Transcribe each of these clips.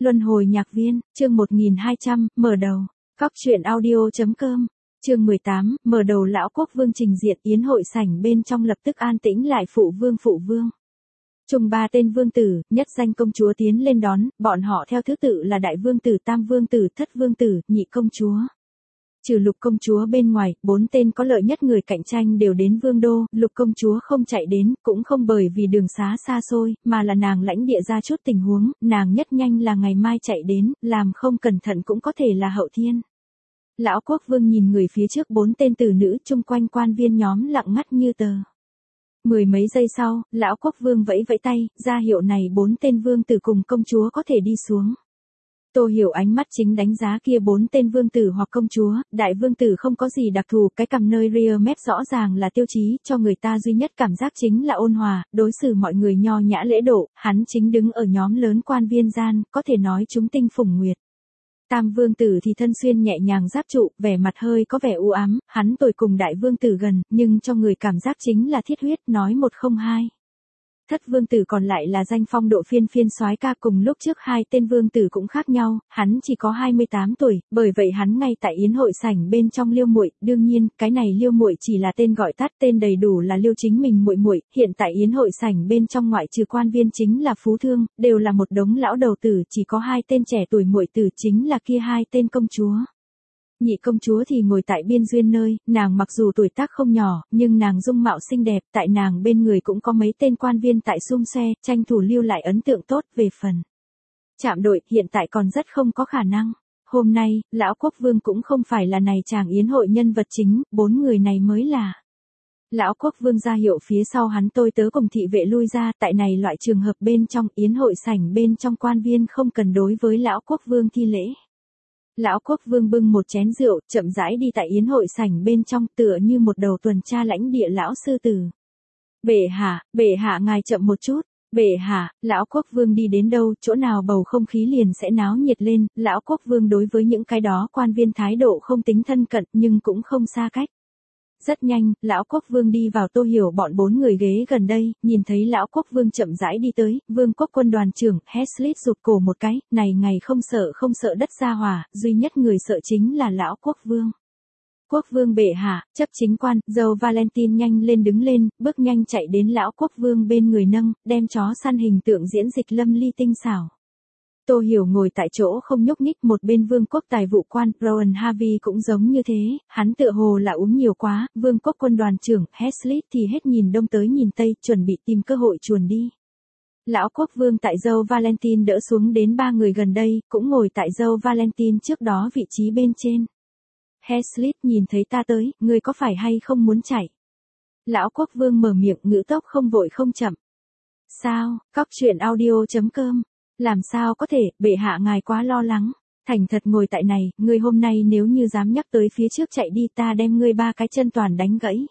Luân hồi nhạc viên, chương 1200, mở đầu. Cóc truyện audio.com. Chương 18, mở đầu lão quốc vương trình diện, yến hội sảnh bên trong lập tức an tĩnh lại. Phụ vương. Chung ba tên vương tử, nhất danh công chúa tiến lên đón, bọn họ theo thứ tự là đại vương tử, tam vương tử, thất vương tử, nhị công chúa. Trừ Lục công chúa bên ngoài, 4 tên có lợi nhất người cạnh tranh đều đến vương đô. Lục công chúa không chạy đến, cũng không bởi vì đường xá xa xôi, mà là nàng lãnh địa ra chút tình huống, nàng nhất nhanh là ngày mai chạy đến, làm không cẩn thận cũng có thể là hậu thiên. Lão quốc vương nhìn người phía trước 4 tên tử nữ chung quanh quan viên nhóm lặng ngắt như tờ. Mười mấy giây sau, lão quốc vương vẫy vẫy tay, ra hiệu này 4 tên vương tử cùng công chúa có thể đi xuống. Tô Hiểu ánh mắt chính đánh giá kia 4 tên vương tử hoặc công chúa, đại vương tử không có gì đặc thù, cái cằm nơi rear mép rõ ràng là tiêu chí, cho người ta duy nhất cảm giác chính là ôn hòa, đối xử mọi người nho nhã lễ độ, hắn chính đứng ở nhóm lớn quan viên gian, có thể nói chúng tinh phùng nguyệt. Tam vương tử thì thân xuyên nhẹ nhàng giáp trụ, vẻ mặt hơi có vẻ u ám, hắn tuổi cùng đại vương tử gần, nhưng cho người cảm giác chính là thiết huyết, nói một không hai. Thất vương tử còn lại là danh phong độ phiên soái ca, cùng lúc trước 2 tên vương tử cũng khác nhau, hắn chỉ có 28 tuổi, bởi vậy hắn ngay tại yến hội sảnh bên trong Liêu muội, đương nhiên, cái này Liêu muội chỉ là tên gọi tắt, tên đầy đủ là Liêu chính mình muội, hiện tại yến hội sảnh bên trong ngoại trừ quan viên chính là phú thương, đều là một đống lão đầu tử, chỉ có 2 tên trẻ tuổi muội tử chính là kia 2 tên công chúa. Nhị công chúa thì ngồi tại biên duyên nơi, nàng mặc dù tuổi tác không nhỏ, nhưng nàng dung mạo xinh đẹp, tại nàng bên người cũng có mấy tên quan viên tại xung xe, tranh thủ lưu lại ấn tượng tốt. Về phần chạm đội, hiện tại còn rất không có khả năng. Hôm nay, lão quốc vương cũng không phải là này chàng yến hội nhân vật chính, 4 người này mới là. Lão quốc vương ra hiệu phía sau hắn tôi tớ cùng thị vệ lui ra, tại này loại trường hợp bên trong yến hội sảnh bên trong quan viên không cần đối với lão quốc vương thi lễ. Lão quốc vương bưng một chén rượu, chậm rãi đi tại yến hội sảnh bên trong, tựa như một đầu tuần tra lãnh địa lão sư tử. Bệ hạ ngài chậm một chút. Bệ hạ, lão quốc vương đi đến đâu, chỗ nào bầu không khí liền sẽ náo nhiệt lên. Lão quốc vương đối với những cái đó quan viên thái độ không tính thân cận, nhưng cũng không xa cách. Rất nhanh, lão quốc vương đi vào Tô Hiểu bọn 4 người ghế gần đây, nhìn thấy lão quốc vương chậm rãi đi tới, vương quốc quân đoàn trưởng, Heslit rụt cổ một cái, này ngày không sợ đất ra hỏa, duy nhất người sợ chính là lão quốc vương. Quốc vương bệ hạ, chấp chính quan, dâu Valentine nhanh lên đứng lên, bước nhanh chạy đến lão quốc vương bên người nâng, đem chó săn hình tượng diễn dịch lâm ly tinh xảo. Tô Hiểu ngồi tại chỗ không nhúc nhích, một bên vương quốc tài vụ quan, Rowan Harvey cũng giống như thế, hắn tựa hồ là uống nhiều quá, vương quốc quân đoàn trưởng, Heslit thì hết nhìn đông tới nhìn tây, chuẩn bị tìm cơ hội chuồn đi. Lão quốc vương tại dâu Valentine đỡ xuống đến 3 người gần đây, cũng ngồi tại dâu Valentine trước đó vị trí bên trên. Heslit nhìn thấy ta tới, ngươi có phải hay không muốn chạy? Lão quốc vương mở miệng, ngữ tốc không vội không chậm. Sao, cóc truyện audio.com. Làm sao có thể, bệ hạ ngài quá lo lắng. Thành thật ngồi tại này, ngươi hôm nay nếu như dám nhắc tới phía trước chạy đi, ta đem ngươi 3 cái chân toàn đánh gãy.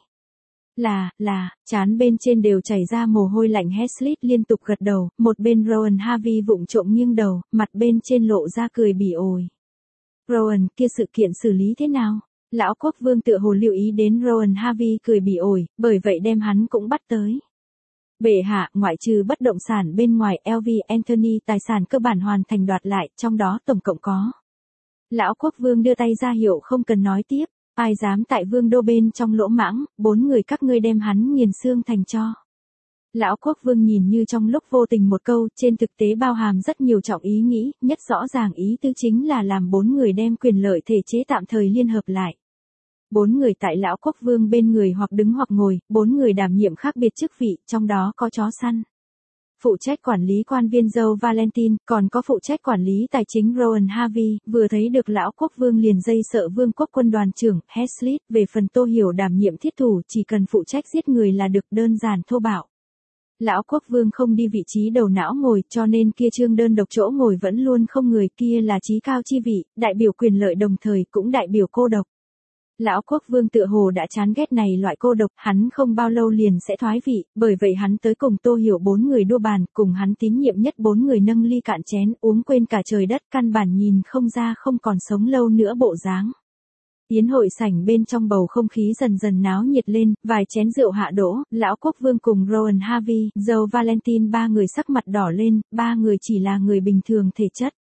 Chán bên trên đều chảy ra mồ hôi lạnh. Heslit liên tục gật đầu, một bên Rowan Harvey vụng trộm nghiêng đầu, mặt bên trên lộ ra cười bỉ ổi. Rowan, kia sự kiện xử lý thế nào? Lão quốc vương tựa hồ lưu ý đến Rowan Harvey cười bỉ ổi, bởi vậy đem hắn cũng bắt tới. Bệ hạ, ngoại trừ bất động sản bên ngoài, LV Anthony tài sản cơ bản hoàn thành đoạt lại, trong đó tổng cộng có. Lão quốc vương đưa tay ra hiệu không cần nói tiếp, ai dám tại vương đô bên trong lỗ mãng, 4 người các ngươi đem hắn nghiền xương thành tro. Lão quốc vương nhìn như trong lúc vô tình một câu, trên thực tế bao hàm rất nhiều trọng ý nghĩ, nhất rõ ràng ý tứ chính là làm 4 người đem quyền lợi thể chế tạm thời liên hợp lại. 4 người tại lão quốc vương bên người hoặc đứng hoặc ngồi, 4 người đảm nhiệm khác biệt chức vị, trong đó có chó săn. Phụ trách quản lý quan viên dâu Valentine, còn có phụ trách quản lý tài chính Rowan Harvey, vừa thấy được lão quốc vương liền dây sợ vương quốc quân đoàn trưởng, Heslit, về phần Tô Hiểu đảm nhiệm thiết thủ, chỉ cần phụ trách giết người là được, đơn giản thô bạo. Lão quốc vương không đi vị trí đầu não ngồi, cho nên kia trương đơn độc chỗ ngồi vẫn luôn không người, kia là trí cao chi vị, đại biểu quyền lợi đồng thời cũng đại biểu cô độc. Lão quốc vương tựa hồ đã chán ghét này loại cô độc, hắn không bao lâu liền sẽ thoái vị, bởi vậy hắn tới cùng Tô Hiểu 4 người đua bàn, cùng hắn tín nhiệm nhất 4 người nâng ly cạn chén, uống quên cả trời đất, căn bản nhìn không ra không còn sống lâu nữa bộ dáng. Yến hội sảnh bên trong bầu không khí dần dần náo nhiệt lên, vài chén rượu hạ đỗ, lão quốc vương cùng Rowan Harvey, dâu Valentine 3 người sắc mặt đỏ lên, 3 người chỉ là người bình thường thể chất.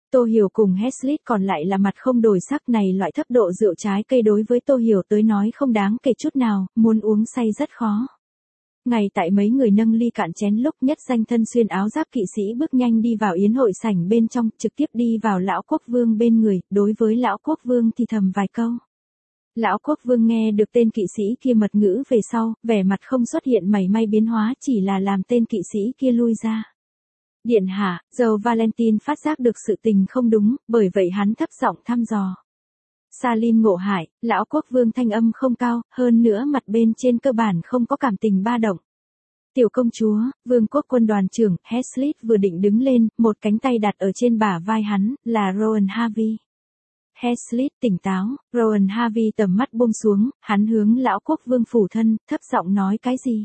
Tô Hiểu cùng Heathcliff còn lại là mặt không đổi sắc, này loại thấp độ rượu trái cây đối với Tô Hiểu tới nói không đáng kể chút nào, muốn uống say rất khó. Ngay tại mấy người nâng ly cạn chén lúc Nhất Danh thân xuyên áo giáp kỵ sĩ bước nhanh đi vào yến hội sảnh bên trong, trực tiếp đi vào lão quốc vương bên người, đối với lão quốc vương thì thầm vài câu. Lão quốc vương nghe được tên kỵ sĩ kia mật ngữ về sau, vẻ mặt không xuất hiện mảy may biến hóa, chỉ là làm tên kỵ sĩ kia lui ra. Điện hạ, dâu Valentine phát giác được sự tình không đúng, bởi vậy hắn thấp giọng thăm dò. Salin ngộ hại, lão quốc vương thanh âm không cao, hơn nữa mặt bên trên cơ bản không có cảm tình ba động. Tiểu công chúa, vương quốc quân đoàn trưởng, Heathcliff vừa định đứng lên, một cánh tay đặt ở trên bả vai hắn, là Rowan Harvey. Heathcliff tỉnh táo, Rowan Harvey tầm mắt buông xuống, hắn hướng lão quốc vương phủ thân, thấp giọng nói cái gì?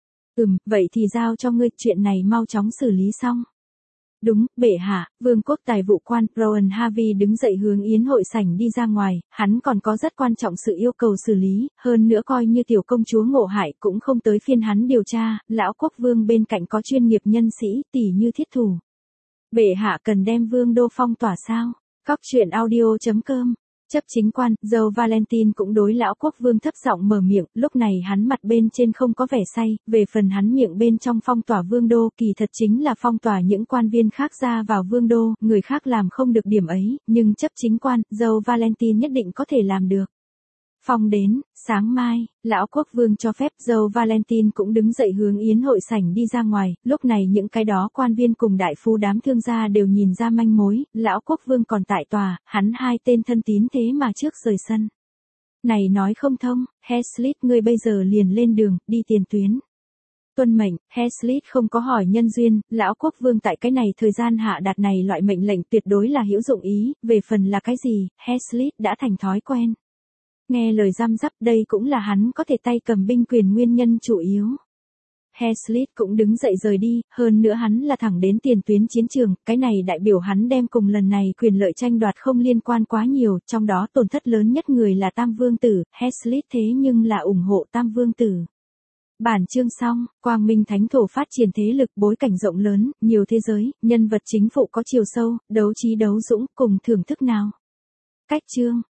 Vậy thì giao cho ngươi, chuyện này mau chóng xử lý xong. Đúng, bệ hạ, vương quốc tài vụ quan, Rowan Harvey đứng dậy hướng yến hội sảnh đi ra ngoài, hắn còn có rất quan trọng sự yêu cầu xử lý, hơn nữa coi như tiểu công chúa ngộ hại cũng không tới phiên hắn điều tra, lão quốc vương bên cạnh có chuyên nghiệp nhân sĩ, tỉ như thiết thủ. Bệ hạ cần đem vương đô phong tỏa sao? Cóc truyện audio.com. Chấp chính quan, dâu Valentine cũng đối lão quốc vương thấp giọng mở miệng, lúc này hắn mặt bên trên không có vẻ say, về phần hắn miệng bên trong phong tỏa vương đô kỳ thật chính là phong tỏa những quan viên khác ra vào vương đô, người khác làm không được điểm ấy, nhưng chấp chính quan, dâu Valentine nhất định có thể làm được. Phong đến, sáng mai, lão quốc vương cho phép dâu Valentine cũng đứng dậy hướng yến hội sảnh đi ra ngoài, lúc này những cái đó quan viên cùng đại phu đám thương gia đều nhìn ra manh mối, lão quốc vương còn tại tòa, hắn hai tên thân tín thế mà trước rời sân. Này nói không thông, Heathcliff ngươi bây giờ liền lên đường, đi tiền tuyến. Tuân mệnh, Heathcliff không có hỏi nhân duyên, lão quốc vương tại cái này thời gian hạ đạt này loại mệnh lệnh tuyệt đối là hữu dụng ý, về phần là cái gì, Heathcliff đã thành thói quen. Nghe lời răm rắp đây cũng là hắn có thể tay cầm binh quyền nguyên nhân chủ yếu. Heathcliff cũng đứng dậy rời đi, hơn nữa hắn là thẳng đến tiền tuyến chiến trường, cái này đại biểu hắn đem cùng lần này quyền lợi tranh đoạt không liên quan quá nhiều, trong đó tổn thất lớn nhất người là Tam Vương Tử, Heathcliff thế nhưng là ủng hộ Tam Vương Tử. Bản chương xong, Quang Minh Thánh Thổ phát triển thế lực bối cảnh rộng lớn, nhiều thế giới, nhân vật chính phụ có chiều sâu, đấu trí đấu dũng, cùng thưởng thức nào. Cách chương.